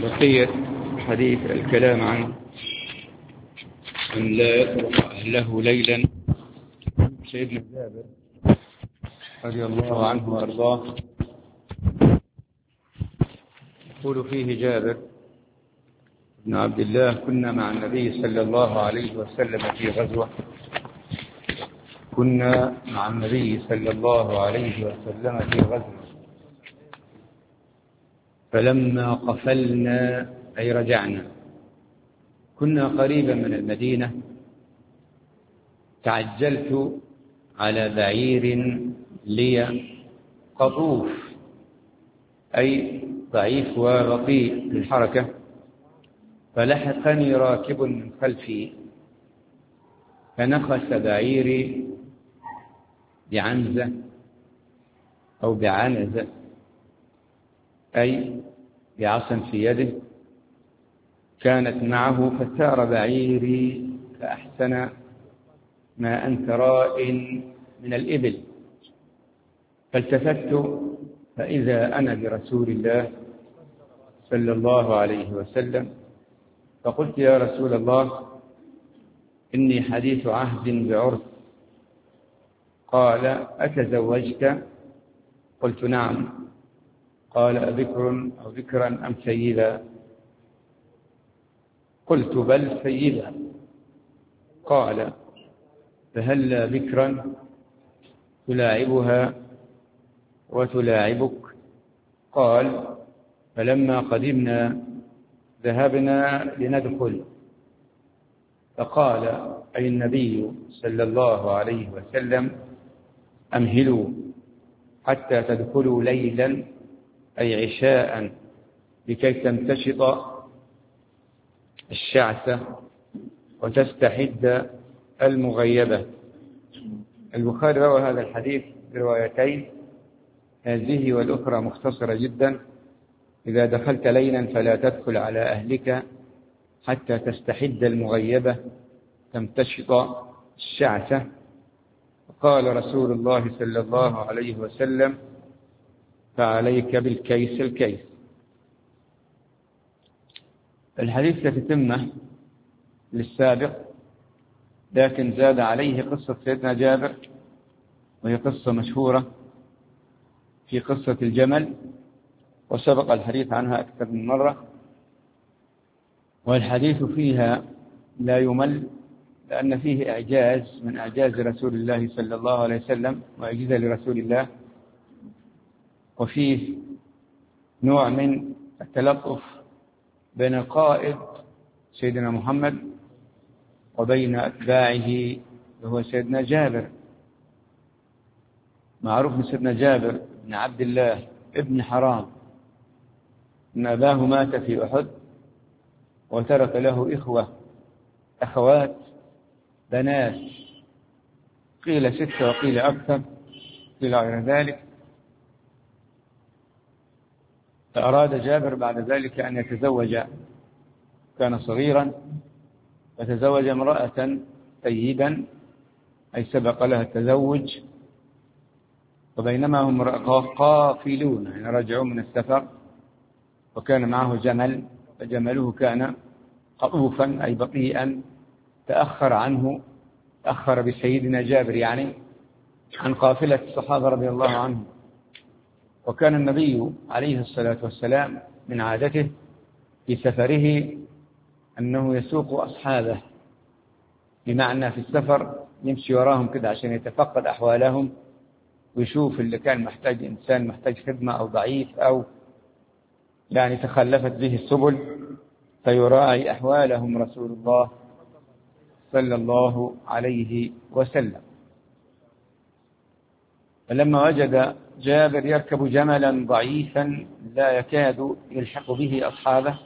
بقية حديث الكلام عن أن لا يترك أهله ليلا. سيدنا جابر رضي الله عنه وأرضاه يقول فيه جابر بن عبد الله: كنا مع النبي صلى الله عليه وسلم في غزوة فلما قفلنا أي رجعنا كنا قريبا من المدينة، تعجلت على بعير لي قطوف أي ضعيف وبطيء في الحركة، فلحقني راكب من خلفي فنخس بعيري بعنزة أو بعنزة أي بعصا في يده كانت معه، فسار بعيري فأحسن ما أنت راء من الإبل، فالتفت فإذا أنا برسول الله صلى الله عليه وسلم، فقلت: يا رسول الله، إني حديث عهد بعرس. قال: أتزوجت؟ قلت: نعم. قال: أبكر أو ذكرا أم سيدا؟ قلت: بل سيدا. قال: فهلا بكرا تلاعبها وتلاعبك؟ قال: فلما قدمنا ذهبنا لندخل، فقال أي النبي صلى الله عليه وسلم: أمهلوا حتى تدخلوا ليلا أي عشاء لكي تمتشط الشعثة وتستحد المغيبة. البخاري روى هذا الحديث بروايتين، هذه والأخرى مختصرة جدا: إذا دخلت ليلا فلا تدخل على أهلك حتى تستحد المغيبة تمتشط الشعثة. قال رسول الله صلى الله عليه وسلم: فعليك بالكيس الكيس. الحديث كتتمة للسابق، لكن زاد عليه قصة سيدنا جابر، وهي قصة مشهورة في قصة الجمل، وسبق الحديث عنها أكثر من مرة، والحديث فيها لا يمل، لأن فيه إعجاز من أعجاز رسول الله صلى الله عليه وسلم وإعجاز لرسول الله، وفيه نوع من التلطف بين القائد سيدنا محمد وبين أتباعه وهو سيدنا جابر. معروف من سيدنا جابر بن عبد الله ابن حرام أن أباه مات في أحد، وترك له أخوات بنات، قيل 6 وقيل أكثر، قيل غير ذلك. فأراد جابر بعد ذلك أن يتزوج، كان صغيرا، فتزوج امرأة سيدا أي سبق لها التزوج، وبينما هم قافلون يعني رجعوا من السفر، وكان معه جمل، فجمله كان قطوفا أي بطيئا، تأخر بسيدنا جابر يعني عن قافلة الصحابة رضي الله عنهم. وكان النبي عليه الصلاة والسلام من عادته في سفره أنه يسوق أصحابه، بمعنى في السفر يمشي وراهم كده عشان يتفقد أحوالهم ويشوف اللي كان محتاج، إنسان محتاج خدمة أو ضعيف أو يعني تخلفت به السبل، فيراعي أحوالهم رسول الله صلى الله عليه وسلم. فلما وجد جابر يركب جملا ضعيفا لا يكاد يلحق به أصحابه،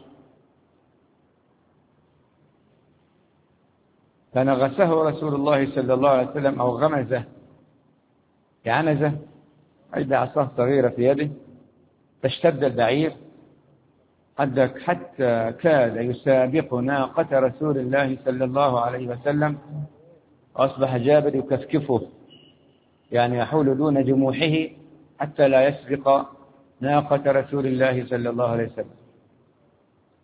فنغسه رسول الله صلى الله عليه وسلم أو غمزه بعنزة أي بعصاه صغيرة في يده، فاشتد البعير حتى كاد يسابق ناقة رسول الله صلى الله عليه وسلم، وأصبح جابر يكفكفه يعني يحول دون جموحه حتى لا يسبق ناقة رسول الله صلى الله عليه وسلم.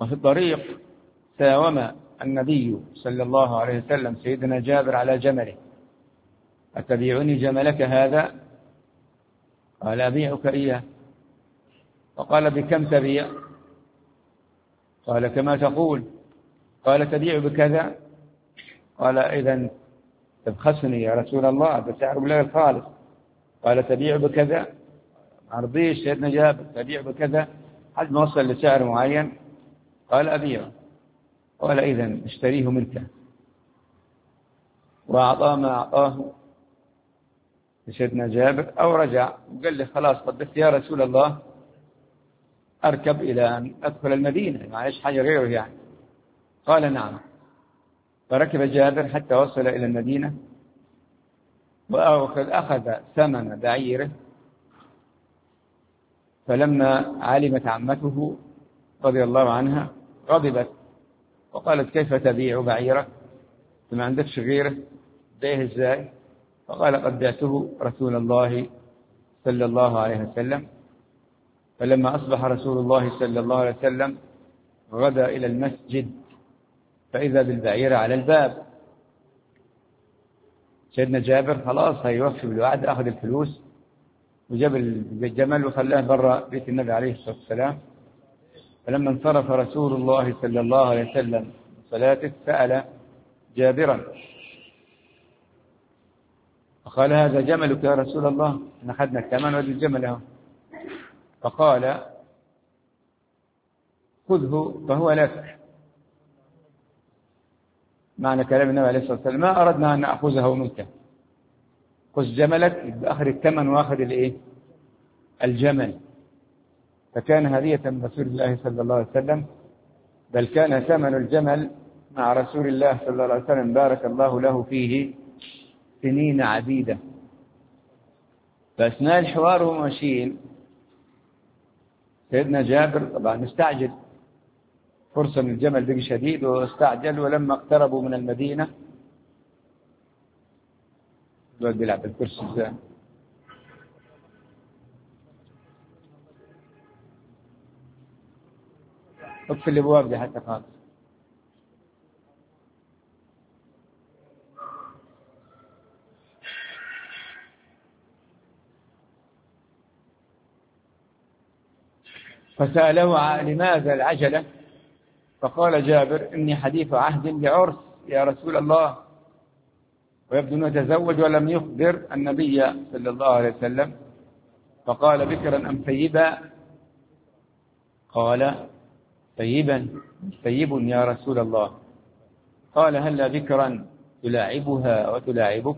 وفي الطريق ساوم النبي صلى الله عليه وسلم سيدنا جابر على جمله: أتبيعني جملك هذا؟ قال: أبيعك إياه. فقال: بكم تبيع؟ قال: كما تقول. قال: تبيع بكذا؟ قال: إذن تبخسني يا رسول الله، بسعر بالله الخالص. قال: تبيع بكذا؟ ما رضيش سيدنا جابر، تبيع بكذا حد ما وصل لسعر معين. قال: أبيعه. قال: إذن اشتريه منك. وأعطاه ما أعطاه لسيدنا جابر، أو رجع وقال له: خلاص قدست يا رسول الله، أركب إلى أن أدخل المدينة، معلش حاجة غيره يعني. قال: نعم. فركب جابر حتى وصل إلى المدينة، أخذ ثمن بعيره. فلما علمت عمته رضي الله عنها غضبت وقالت: كيف تبيع بعيرك؟ ما عندكش غيره، بيعه ازاي؟ فقال: قد بعته رسول الله صلى الله عليه وسلم. فلما أصبح رسول الله صلى الله عليه وسلم غدا إلى المسجد فإذا بالبعير على الباب. سيدنا جابر خلاص هيوفي بالوعد، أخذ الفلوس وجاب الجمل وخلاه برا بيت النبي عليه الصلاة والسلام. فلما انصرف رسول الله صلى الله عليه وسلم من صلاته سأل جابرا فقال: هذا جملك يا رسول الله، احنا أخذنا الثمن وهذا الجمل اهو. فقال: خذه فهو لك. معنى كلام النبي عليه الصلاة والسلام: ما أردنا أن نأخذه منك، خذ جملك، أخذ الثمن وأخذ الجمل. فكان هدية من رسول الله صلى الله عليه وسلم، بل كان ثمن الجمل مع رسول الله صلى الله عليه وسلم بارك الله له فيه سنين عديدة. فأثناء الحوار وهم ماشيين سيدنا جابر طبعا مستعجل، فرصة من الجمل بقي شديد واستعجل. ولما اقتربوا من المدينة الواد بيلعب بالكرسي ازاي؟ اقفل الابواب دي حتى خالص. فسأله: لماذا العجلة؟ فقال جابر: إني حديث عهد بعرس يا رسول الله، ويبدو أنه تزوج ولم يخبر النبي صلى الله عليه وسلم. فقال: بكرا أم ثيبا؟ قال: ثيبا. ثيب يا رسول الله. قال: هلا بكرا تلاعبها وتلاعبك؟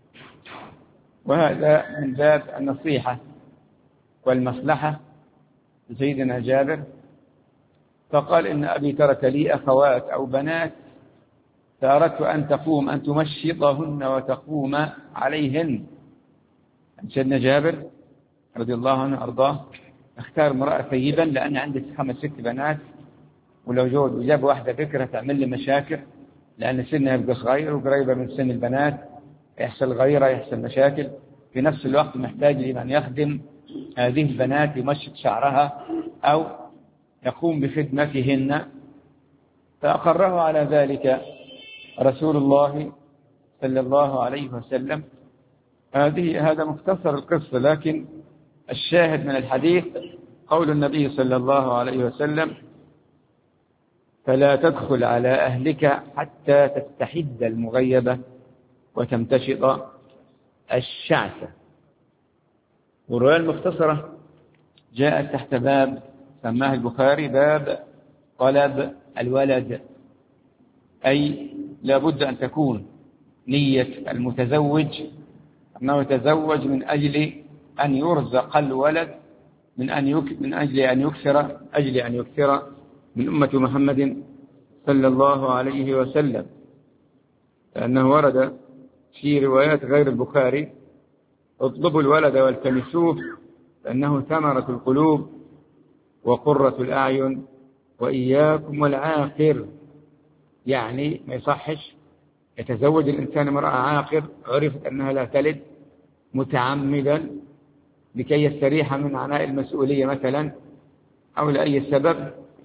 وهذا من باب النصيحة والمصلحة لسيدنا جابر. فقال: إن أبي ترك لي أخوات أو بنات، فأردت أن تمشطهن وتقوم عليهن. سيدنا جابر رضي الله عنه أرضاه اختار امرأة ثيبا لأن عندي 5-6 بنات، ولو جاب واحدة فكرة تعمل لي مشاكل، لأن سنها يبقى صغير وقريبة من سن البنات، يحصل غيرة، يحصل مشاكل. في نفس الوقت محتاج لمن يخدم هذه البنات، يمشط شعرها أو يقوم بخدمتهن. فأقره على ذلك رسول الله صلى الله عليه وسلم. هذا مختصر القصة، لكن الشاهد من الحديث قول النبي صلى الله عليه وسلم: فلا تدخل على أهلك حتى تستحد المغيبة وتمتشط الشعثة. والرواية المختصرة جاءت تحت باب سماه البخاري باب طلب الولد، أي لابد أن تكون نية المتزوج أنه يتزوج من أجل أن يرزق الولد، من أجل أن يكثر من أمة محمد صلى الله عليه وسلم. لأنه ورد في روايات غير البخاري: اطلبوا الولد والتمسوه لأنه ثمرة القلوب وقرة الأعين وإياكم والعاقر. يعني ما يصحش يتزوج الإنسان امرأة عاقر عرفت أنها لا تلد متعمدا لكي يستريح من عناء المسؤولية مثلا أو لأي سبب،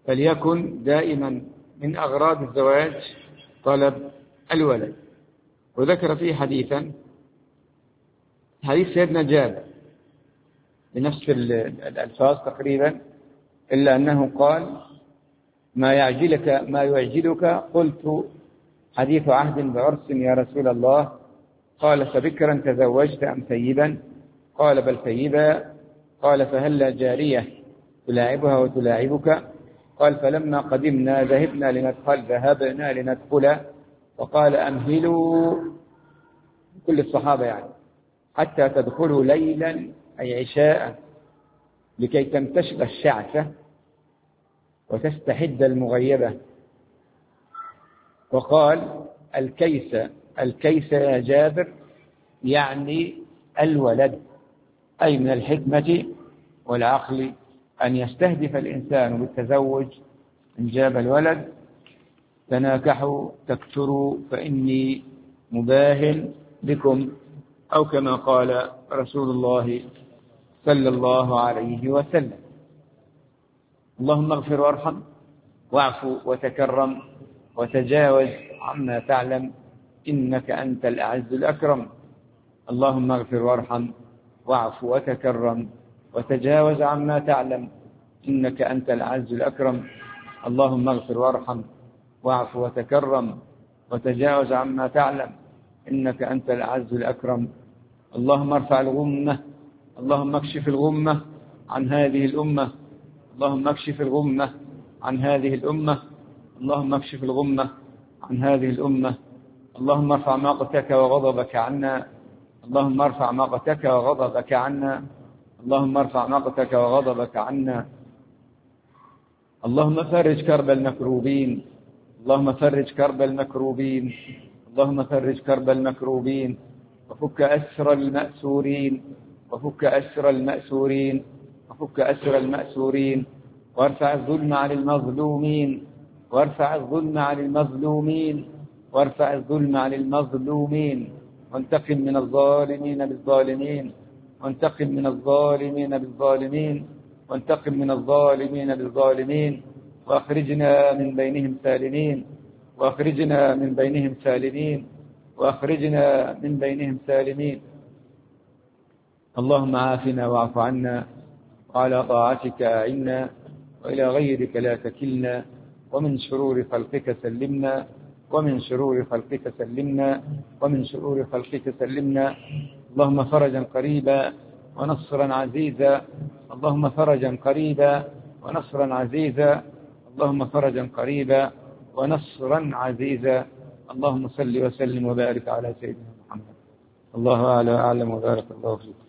فليكن دائما من أغراض الزواج طلب الولد. وذكر فيه حديثا، حديث سيدنا جابر بنفس الألفاظ تقريبا، إلا أنه قال: ما يعجلك؟ قلت: حديث عهد بعرس يا رسول الله. قال: فبكرا تزوجت أم ثيبا؟ قال: بل ثيبا. قال: فهل جارية تلاعبها وتلاعبك؟ قال: فلما قدمنا ذهبنا لندخل، فقال: أمهلوا، كل الصحابة يعني، حتى تدخلوا ليلا أي عشاء، لكي تنتشر الشعثة وتستحد المغيبة. وقال: الكيس يا جابر يعني الولد، أي من الحكمة والعقل أن يستهدف الإنسان بالتزوج إن جاب الولد. تناكحوا تكثروا فإني مباهن بكم، أو كما قال رسول الله صلى الله عليه وسلم. اللهم اغفر وارحم واعفو وتكرم وتجاوز عما تعلم إنك أنت الأعز الأكرم. اللهم اغفر وارحم واعفو وتكرم وتجاوز عما تعلم إنك أنت الأعز الأكرم. اللهم اغفر وارحم واعفو وتكرم وتجاوز عما تعلم إنك أنت الأعز الأكرم. اللهم ارفع الغمة، اللهم اكشف الغمة عن هذه الأمة، اللهم اكشف الغمة عن هذه الأمة، اللهم اكشف الغمة عن هذه الأمة. اللهم ارفع مقتك وغضبك عنا، اللهم ارفع مقتك وغضبك عنا، اللهم ارفع مقتك وغضبك عنا. اللهم فرج كرب المكروبين، اللهم فرج كرب المكروبين، اللهم فرج كرب المكروبين، وفك أسر المأسورين، وفك أسر المأسورين، وفك أسر المأسورين، وارفع الظلم عن المظلومين، وارفع الظلم عن المظلومين، وارفع الظلم عن المظلومين، وانتقم من الظالمين بالظالمين، وانتقم من الظالمين بالظالمين، وانتقم من الظالمين بالظالمين، وأخرجنا من بينهم سالمين، وأخرجنا من بينهم سالمين، وأخرجنا من بينهم سالمين. اللهم عافنا واعف عنا، وعلى طاعتك أعنا، وإلى غيرك لا تكلنا، ومن شرور خلقك سلمنا، ومن شرور خلقك سلمنا، ومن شرور خلقك سلمنا. اللهم فرجا قريبا ونصرا عزيزا، اللهم فرجا قريبا ونصرا عزيزا، اللهم فرجا قريبا ونصرا عزيزا. اللهم صل وسلم وبارك على سيدنا محمد. الله أعلم وبارك الله فيك.